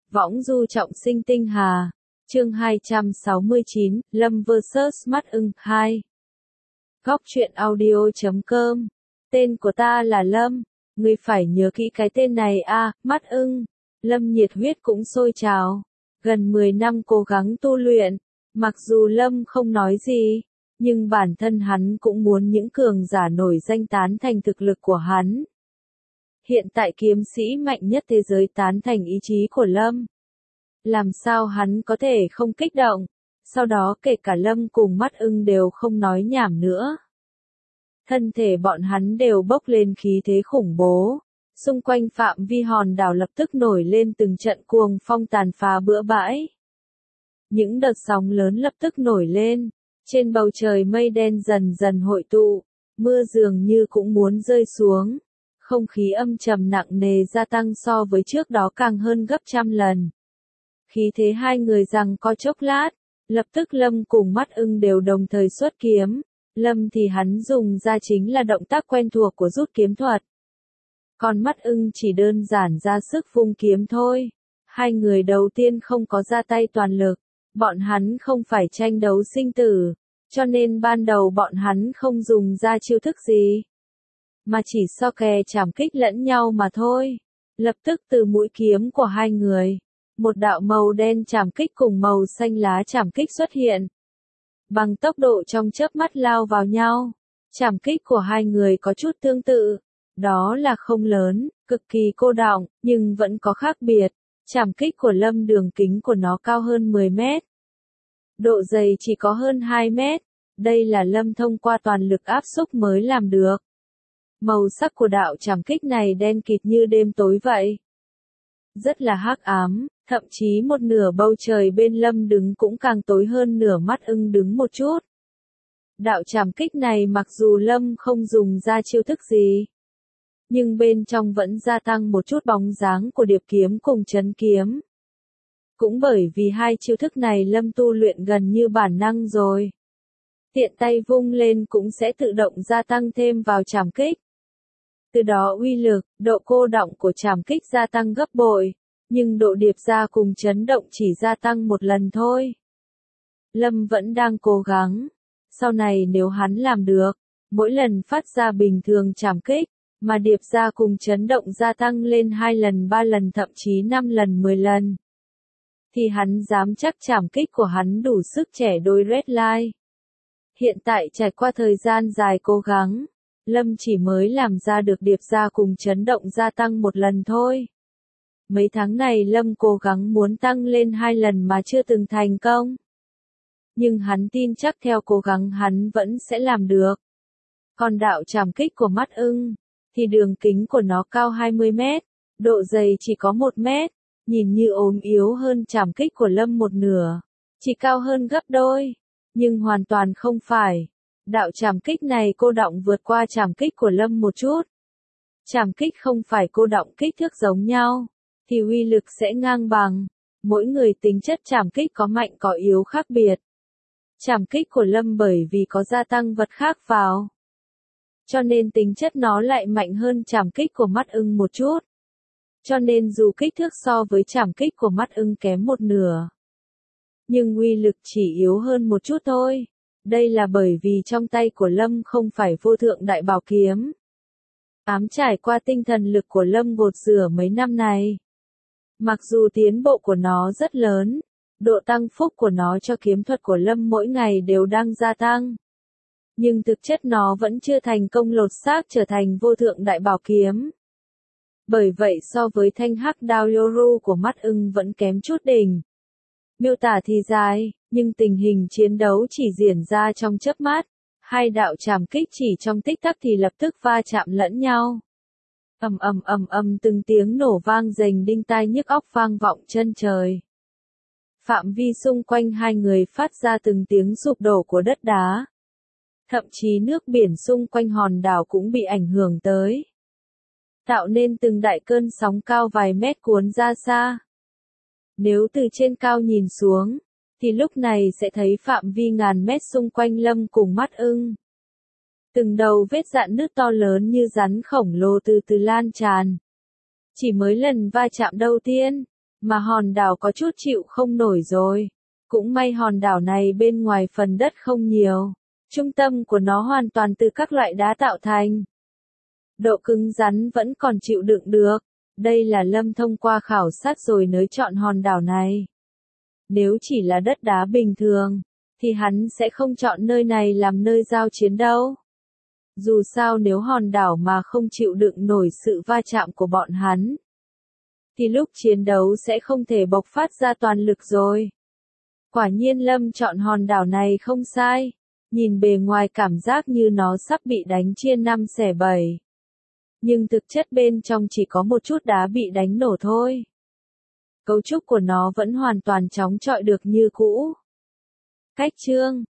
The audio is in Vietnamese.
Võng du trọng sinh tinh hà. Chương 269, Lâm vs Mắt ưng 2. Góc truyện audio.com. Tên của ta là Lâm, ngươi phải nhớ kỹ cái tên này a, Mắt ưng. Lâm nhiệt huyết cũng sôi trào. Gần 10 năm cố gắng tu luyện, mặc dù Lâm không nói gì, nhưng bản thân hắn cũng muốn những cường giả nổi danh tán thành thực lực của hắn. Hiện tại kiếm sĩ mạnh nhất thế giới tán thành ý chí của Lâm. Làm sao hắn có thể không kích động? Sau đó kể cả Lâm cùng Mắt ưng đều không nói nhảm nữa. Thân thể bọn hắn đều bốc lên khí thế khủng bố. Xung quanh phạm vi hòn đảo lập tức nổi lên từng trận cuồng phong tàn phá bừa bãi. Những đợt sóng lớn lập tức nổi lên. Trên bầu trời mây đen dần dần hội tụ. Mưa dường như cũng muốn rơi xuống. Không khí âm trầm nặng nề gia tăng so với trước đó càng hơn gấp trăm lần. Khí thế hai người giằng co chốc lát, lập tức Lâm cùng Mắt ưng đều đồng thời xuất kiếm. Lâm thì hắn dùng ra chính là động tác quen thuộc của rút kiếm thuật. Còn Mắt ưng chỉ đơn giản ra sức vung kiếm thôi. Hai người đầu tiên không có ra tay toàn lực, bọn hắn không phải tranh đấu sinh tử, cho nên ban đầu bọn hắn không dùng ra chiêu thức gì, mà chỉ so kè chảm kích lẫn nhau mà thôi. Lập tức từ mũi kiếm của hai người, một đạo màu đen chảm kích cùng màu xanh lá chảm kích xuất hiện. Bằng tốc độ trong chớp mắt lao vào nhau, chảm kích của hai người có chút tương tự, đó là không lớn, cực kỳ cô đọng, nhưng vẫn có khác biệt. Chảm kích của Lâm đường kính của nó cao hơn 10 mét. Độ dày chỉ có hơn 2 mét, đây là Lâm thông qua toàn lực áp xúc mới làm được. Màu sắc của đạo chảm kích này đen kịt như đêm tối vậy. Rất là hắc ám, thậm chí một nửa bầu trời bên Lâm đứng cũng càng tối hơn nửa Mắt ưng đứng một chút. Đạo chảm kích này mặc dù Lâm không dùng ra chiêu thức gì, nhưng bên trong vẫn gia tăng một chút bóng dáng của điệp kiếm cùng chấn kiếm. Cũng bởi vì hai chiêu thức này Lâm tu luyện gần như bản năng rồi. Tiện tay vung lên cũng sẽ tự động gia tăng thêm vào chảm kích. Từ đó uy lực, độ cô đọng của chảm kích gia tăng gấp bội, nhưng độ điệp ra cùng chấn động chỉ gia tăng một lần thôi. Lâm vẫn đang cố gắng. Sau này nếu hắn làm được, mỗi lần phát ra bình thường chảm kích, mà điệp ra cùng chấn động gia tăng lên 2 lần 3 lần thậm chí 5 lần 10 lần, thì hắn dám chắc chảm kích của hắn đủ sức trẻ đôi Red Line. Hiện tại trải qua thời gian dài cố gắng, Lâm chỉ mới làm ra được điệp ra cùng chấn động gia tăng một lần thôi. Mấy tháng này Lâm cố gắng muốn tăng lên 2 lần mà chưa từng thành công. Nhưng hắn tin chắc theo cố gắng hắn vẫn sẽ làm được. Còn đạo chảm kích của Mắt ưng, thì đường kính của nó cao 20 mét, độ dày chỉ có 1 mét, nhìn như ốm yếu hơn chảm kích của Lâm một nửa, chỉ cao hơn gấp đôi, nhưng hoàn toàn không phải. Đạo chảm kích này cô đọng vượt qua chảm kích của Lâm một chút. Chảm kích không phải cô đọng kích thước giống nhau, thì uy lực sẽ ngang bằng. Mỗi người tính chất chảm kích có mạnh có yếu khác biệt. Chảm kích của Lâm bởi vì có gia tăng vật khác vào, cho nên tính chất nó lại mạnh hơn chảm kích của Mắt ưng một chút. Cho nên dù kích thước so với chảm kích của Mắt ưng kém một nửa, nhưng uy lực chỉ yếu hơn một chút thôi. Đây là bởi vì trong tay của Lâm không phải vô thượng đại bảo kiếm. Ám trải qua tinh thần lực của Lâm gột rửa mấy năm này. Mặc dù tiến bộ của nó rất lớn, độ tăng phúc của nó cho kiếm thuật của Lâm mỗi ngày đều đang gia tăng. Nhưng thực chất nó vẫn chưa thành công lột xác trở thành vô thượng đại bảo kiếm. Bởi vậy so với thanh hắc đao Yoru của Mắt ưng vẫn kém chút đỉnh. Miêu tả thì dài, nhưng tình hình chiến đấu chỉ diễn ra trong chớp mắt. Hai đạo chảm kích chỉ trong tích tắc thì lập tức va chạm lẫn nhau. Ầm ầm ầm ầm từng tiếng nổ vang rền đinh tai nhức óc vang vọng chân trời. Phạm vi xung quanh hai người phát ra từng tiếng sụp đổ của đất đá. Thậm chí nước biển xung quanh hòn đảo cũng bị ảnh hưởng tới, tạo nên từng đại cơn sóng cao vài mét cuốn ra xa. Nếu từ trên cao nhìn xuống, thì lúc này sẽ thấy phạm vi ngàn mét xung quanh Lâm cùng Mắt ưng. Từng đầu vết rạn nứt to lớn như rắn khổng lồ từ từ lan tràn. Chỉ mới lần va chạm đầu tiên, mà hòn đảo có chút chịu không nổi rồi. Cũng may hòn đảo này bên ngoài phần đất không nhiều. Trung tâm của nó hoàn toàn từ các loại đá tạo thành. Độ cứng rắn vẫn còn chịu đựng được. Đây là Lâm thông qua khảo sát rồi nới chọn hòn đảo này. Nếu chỉ là đất đá bình thường, thì hắn sẽ không chọn nơi này làm nơi giao chiến đâu. Dù sao nếu hòn đảo mà không chịu đựng nổi sự va chạm của bọn hắn, thì lúc chiến đấu sẽ không thể bộc phát ra toàn lực rồi. Quả nhiên Lâm chọn hòn đảo này không sai. Nhìn bề ngoài cảm giác như nó sắp bị đánh chia 5 xẻ 7. Nhưng thực chất bên trong chỉ có một chút đá bị đánh nổ thôi. Cấu trúc của nó vẫn hoàn toàn chống chọi được như cũ. Cách chương